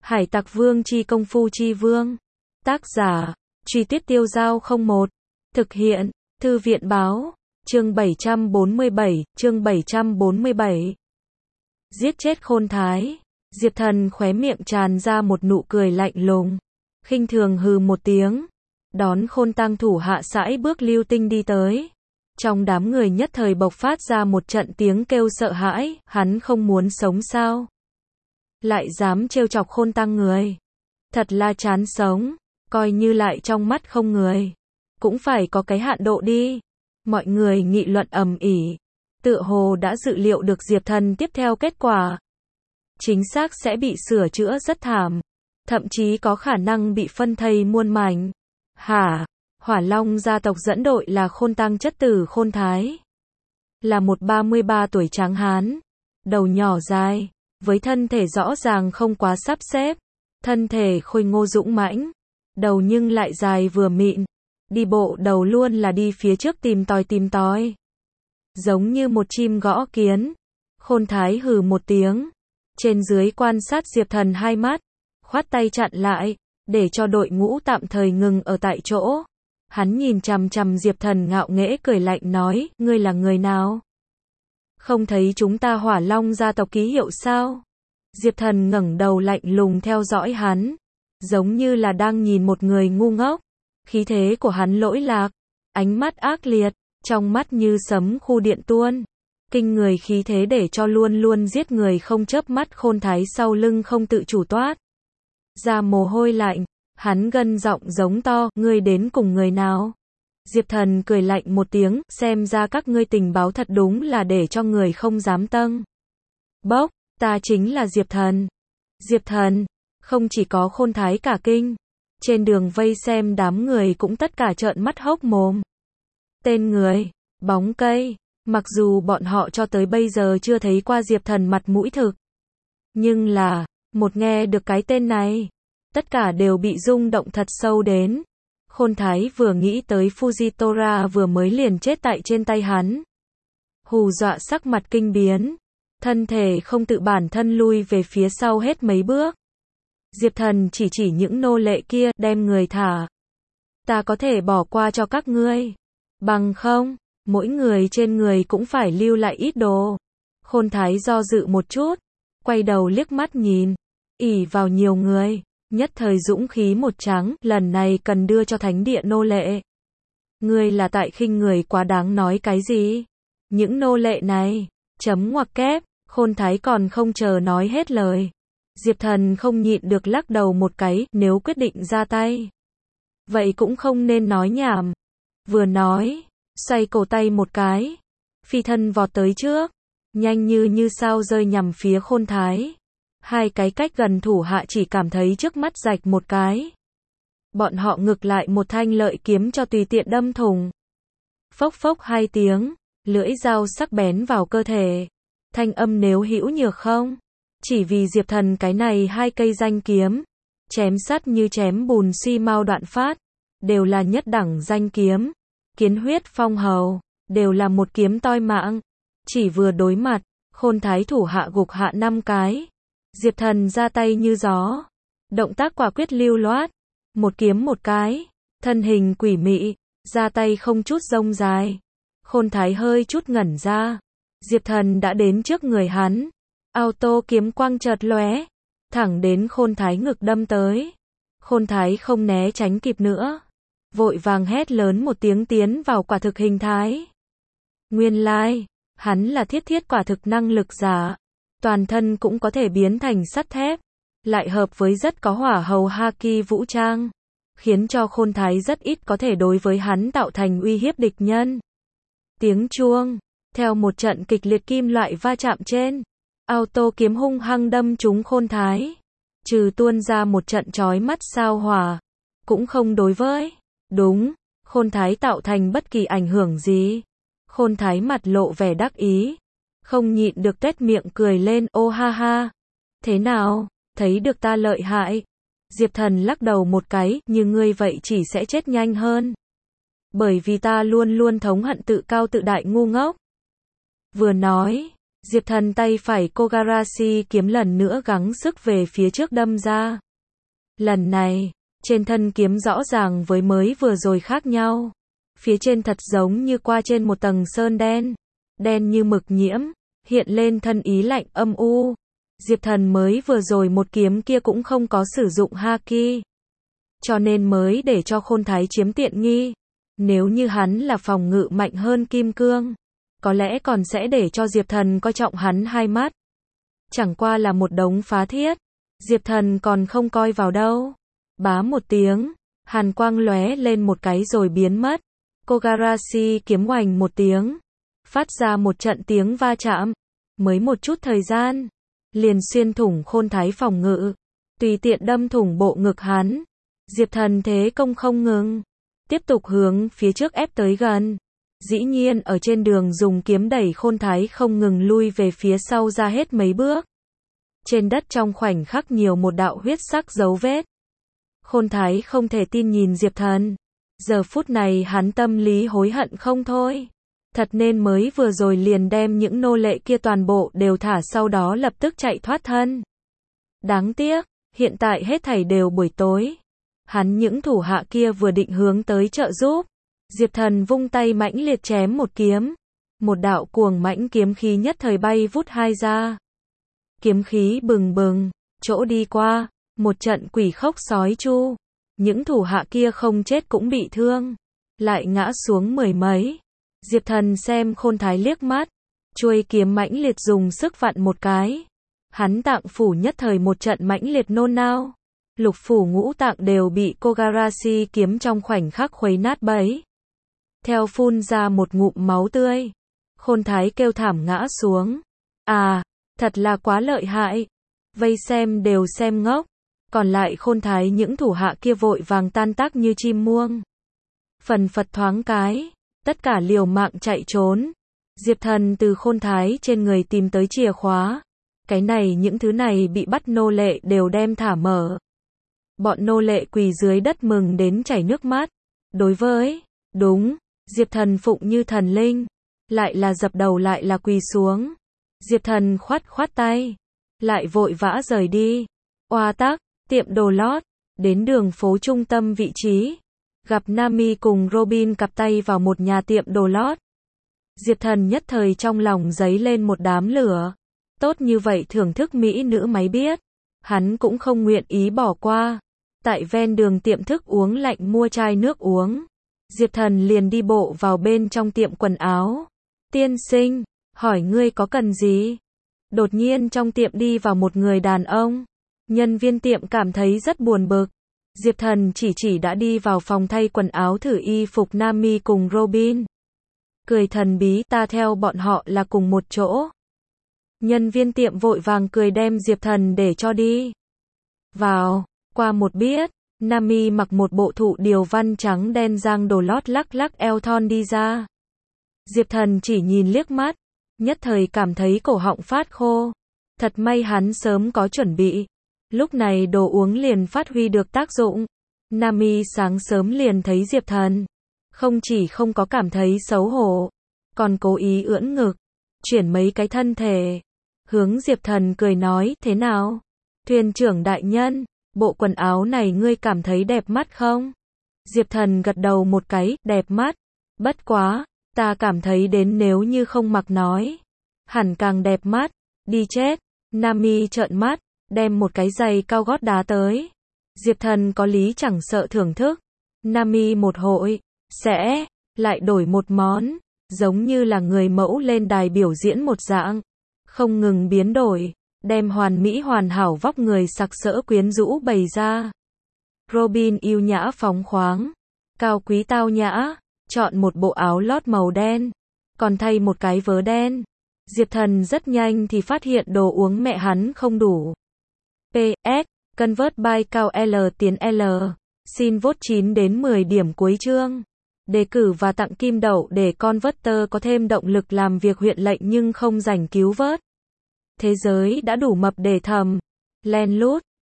Hải Tặc Vương chi công phu chi vương. Tác giả, Truy Tuyết Tiêu Dao 01. Thực hiện, Thư viện báo, chương 747. Giết chết Khôn Thái. Diệp Thần khóe miệng tràn ra một nụ cười lạnh lùng. Khinh thường hừ một tiếng. Đón Khôn Tăng thủ hạ sải bước lưu tinh đi tới. Trong đám người nhất thời bộc phát ra một trận tiếng kêu sợ hãi, hắn không muốn sống sao? Lại dám trêu chọc Khôn Tăng người. Thật là chán sống, coi như lại trong mắt không người. Cũng phải có cái hạn độ đi. Mọi người nghị luận ầm ĩ, tựa hồ đã dự liệu được Diệp Thần tiếp theo kết quả. Chính xác sẽ bị sửa chữa rất thảm. Thậm chí có khả năng bị phân thây muôn mảnh. Hả? Hỏa Long gia tộc dẫn đội là Khôn Tăng chất tử Khôn Thái. Là một 33 tuổi tráng hán. Đầu nhỏ dài, với thân thể rõ ràng không quá sắp xếp. Thân thể khôi ngô dũng mãnh. Đầu nhưng lại dài vừa mịn. Đi bộ đầu luôn là đi phía trước tìm tòi. Giống như một chim gõ kiến. Khôn Thái hừ một tiếng. Trên dưới quan sát Diệp Thần hai mắt. Khoát tay chặn lại, để cho đội ngũ tạm thời ngừng ở tại chỗ. Hắn nhìn chằm chằm Diệp Thần ngạo nghễ cười lạnh nói, ngươi là người nào? Không thấy chúng ta Hỏa Long gia tộc ký hiệu sao? Diệp Thần ngẩng đầu lạnh lùng theo dõi hắn. Giống như là đang nhìn một người ngu ngốc. Khí thế của hắn lỗi lạc. Ánh mắt ác liệt, trong mắt như sấm khu điện tuôn. Kinh người khí thế để cho luôn luôn giết người không chớp mắt Khôn Thái sau lưng không tự chủ toát ra mồ hôi lạnh. Hắn gân giọng giống to, ngươi đến cùng người nào? Diệp Thần cười lạnh một tiếng, xem ra các ngươi tình báo thật đúng là để cho người không dám tâng bốc, ta chính là Diệp Thần. Diệp Thần, không chỉ có Khôn Thái cả kinh. Trên đường vây xem đám người cũng tất cả trợn mắt hốc mồm. Tên người, bóng cây, mặc dù bọn họ cho tới bây giờ chưa thấy qua Diệp Thần mặt mũi thực. Nhưng là, một nghe được cái tên này, tất cả đều bị rung động thật sâu đến. Khôn Thái vừa nghĩ tới Fujitora vừa mới liền chết tại trên tay hắn. Hù dọa sắc mặt kinh biến. Thân thể không tự bản thân lui về phía sau hết mấy bước. Diệp Thần chỉ những nô lệ kia, đem người thả. Ta có thể bỏ qua cho các ngươi. Bằng không, mỗi người trên người cũng phải lưu lại ít đồ. Khôn Thái do dự một chút. Quay đầu liếc mắt nhìn. Ỷ vào nhiều người. Nhất thời dũng khí một trắng, lần này cần đưa cho thánh địa nô lệ. Ngươi là tại khinh người quá đáng nói cái gì? Những nô lệ này, chấm ngoặc kép, Khôn Thái còn không chờ nói hết lời. Diệp Thần không nhịn được lắc đầu một cái, nếu quyết định ra tay. Vậy cũng không nên nói nhảm. Vừa nói, xoay cổ tay một cái. Phi thân vọt tới trước. Nhanh như sao rơi nhằm phía Khôn Thái. Hai cái cách gần thủ hạ chỉ cảm thấy trước mắt rạch một cái. Bọn họ ngực lại một thanh lợi kiếm cho tùy tiện đâm thủng. Phốc phốc hai tiếng, lưỡi dao sắc bén vào cơ thể. Thanh âm nếu hữu nhược không? Chỉ vì Diệp Thần cái này hai cây danh kiếm. Chém sắt như chém bùn xi mao đoạn phát. Đều là nhất đẳng danh kiếm. Kiến huyết phong hầu. Đều là một kiếm toi mạng. Chỉ vừa đối mặt, Khôn Thái thủ hạ gục hạ 5 cái. Diệp Thần ra tay như gió. Động tác quả quyết lưu loát. Một kiếm một cái. Thân hình quỷ mị. Ra tay không chút rông dài. Khôn Thái hơi chút ngẩn ra. Diệp Thần đã đến trước người hắn. Auto kiếm quang chợt lóe. Thẳng đến Khôn Thái ngực đâm tới. Khôn Thái không né tránh kịp nữa. Vội vàng hét lớn một tiếng tiến vào quả thực hình thái. Nguyên lai, hắn là thiết quả thực năng lực giả. Toàn thân cũng có thể biến thành sắt thép. Lại hợp với rất có hỏa hầu haki vũ trang. Khiến cho Khôn Thái rất ít có thể đối với hắn tạo thành uy hiếp địch nhân. Tiếng chuông. Theo một trận kịch liệt kim loại va chạm trên. Auto kiếm hung hăng đâm trúng Khôn Thái. Trừ tuôn ra một trận chói mắt sao hỏa. Cũng không đối với. Đúng. Khôn Thái tạo thành bất kỳ ảnh hưởng gì. Khôn Thái mặt lộ vẻ đắc ý. Không nhịn được tuét miệng cười lên, ô ha ha. Thế nào, thấy được ta lợi hại? Diệp Thần lắc đầu một cái, như ngươi vậy chỉ sẽ chết nhanh hơn. Bởi vì ta luôn thống hận tự cao tự đại ngu ngốc. Vừa nói, Diệp Thần tay phải Kogarashi kiếm lần nữa gắng sức về phía trước đâm ra. Lần này, trên thân kiếm rõ ràng với mới vừa rồi khác nhau. Phía trên thật giống như qua trên một tầng sơn đen. Đen như mực nhiễm, hiện lên thân ý lạnh âm u. Diệp Thần mới vừa rồi một kiếm kia cũng không có sử dụng haki. Cho nên mới để cho Khôn Thái chiếm tiện nghi. Nếu như hắn là phòng ngự mạnh hơn kim cương, có lẽ còn sẽ để cho Diệp Thần coi trọng hắn hai mắt. Chẳng qua là một đống phá thiết. Diệp Thần còn không coi vào đâu. Bá một tiếng, hàn quang lóe lên một cái rồi biến mất. Kogarashi kiếm oành một tiếng, phát ra một trận tiếng va chạm. Mới một chút thời gian, liền xuyên thủng Khôn Thái phòng ngự, tùy tiện đâm thủng bộ ngực hắn. Diệp Thần thế công không ngừng, tiếp tục hướng phía trước ép tới gần. Dĩ nhiên ở trên đường dùng kiếm đẩy Khôn Thái không ngừng lui về phía sau ra hết mấy bước. Trên đất trong khoảnh khắc nhiều một đạo huyết sắc dấu vết. Khôn Thái không thể tin nhìn Diệp Thần. Giờ phút này hắn tâm lý hối hận không thôi. Thật nên mới vừa rồi liền đem những nô lệ kia toàn bộ đều thả, sau đó lập tức chạy thoát thân. Đáng tiếc, hiện tại hết thảy đều buổi tối. Hắn những thủ hạ kia vừa định hướng tới trợ giúp. Diệp Thần vung tay mãnh liệt chém một kiếm. Một đạo cuồng mãnh kiếm khí nhất thời bay vút hai ra. Kiếm khí bừng bừng, chỗ đi qua, một trận quỷ khốc sói chu. Những thủ hạ kia không chết cũng bị thương, lại ngã xuống mười mấy. Diệp Thần xem Khôn Thái liếc mắt, chuôi kiếm mãnh liệt dùng sức vặn một cái. Hắn tạng phủ nhất thời một trận mãnh liệt nôn nao. Lục phủ ngũ tạng đều bị Kogarashi kiếm trong khoảnh khắc khuấy nát bấy. Theo phun ra một ngụm máu tươi, Khôn Thái kêu thảm ngã xuống. À, thật là quá lợi hại. Vây xem đều xem ngốc. Còn lại Khôn Thái những thủ hạ kia vội vàng tan tác như chim muông. Phần phật thoáng cái, tất cả liều mạng chạy trốn. Diệp Thần từ Khôn Thái trên người tìm tới chìa khóa. Cái này những thứ này bị bắt nô lệ đều đem thả mở. Bọn nô lệ quỳ dưới đất mừng đến chảy nước mắt. Đối với, đúng, Diệp Thần phụng như thần linh. Lại là dập đầu lại là quỳ xuống. Diệp Thần khoát khoát tay. Lại vội vã rời đi. Oa tắc, tiệm đồ lót. Đến đường phố trung tâm vị trí. Gặp Nami cùng Robin cặp tay vào một nhà tiệm đồ lót. Diệp Thần nhất thời trong lòng dấy lên một đám lửa. Tốt như vậy thưởng thức mỹ nữ máy biết. Hắn cũng không nguyện ý bỏ qua. Tại ven đường tiệm thức uống lạnh mua chai nước uống. Diệp Thần liền đi bộ vào bên trong tiệm quần áo. Tiên sinh, hỏi ngươi có cần gì? Đột nhiên trong tiệm đi vào một người đàn ông. Nhân viên tiệm cảm thấy rất buồn bực. Diệp Thần chỉ đã đi vào phòng thay quần áo thử y phục Nami cùng Robin. Cười thần bí, ta theo bọn họ là cùng một chỗ. Nhân viên tiệm vội vàng cười đem Diệp Thần để cho đi. Vào, qua một biết, Nami mặc một bộ thụ điều văn trắng đen giang đồ lót lắc lắc eo thon đi ra. Diệp Thần chỉ nhìn liếc mắt, nhất thời cảm thấy cổ họng phát khô. Thật may hắn sớm có chuẩn bị. Lúc này đồ uống liền phát huy được tác dụng. Nami sáng sớm liền thấy Diệp Thần. Không chỉ không có cảm thấy xấu hổ, còn cố ý ưỡn ngực, chuyển mấy cái thân thể. Hướng Diệp Thần cười nói, thế nào? Thuyền trưởng đại nhân, bộ quần áo này ngươi cảm thấy đẹp mắt không? Diệp Thần gật đầu một cái, đẹp mắt. Bất quá, ta cảm thấy đến nếu như không mặc nói, hẳn càng đẹp mắt. Đi chết. Nami trợn mắt, đem một cái giày cao gót đá tới. Diệp Thần có lý chẳng sợ thưởng thức. Nami một hội, sẽ lại đổi một món, giống như là người mẫu lên đài biểu diễn một dạng. Không ngừng biến đổi, đem hoàn mỹ hoàn hảo vóc người sặc sỡ quyến rũ bày ra. Robin yêu nhã phóng khoáng, cao quý tao nhã, chọn một bộ áo lót màu đen, còn thay một cái vớ đen. Diệp Thần rất nhanh thì phát hiện đồ uống mẹ hắn không đủ. PS, Convert by cao L tiến L. Xin vote 9 đến 10 điểm cuối chương. Đề cử và tặng kim đậu để Converter có thêm động lực làm việc huyện lệnh nhưng không rảnh cứu vớt. Thế giới đã đủ mập để thầm. Len lút.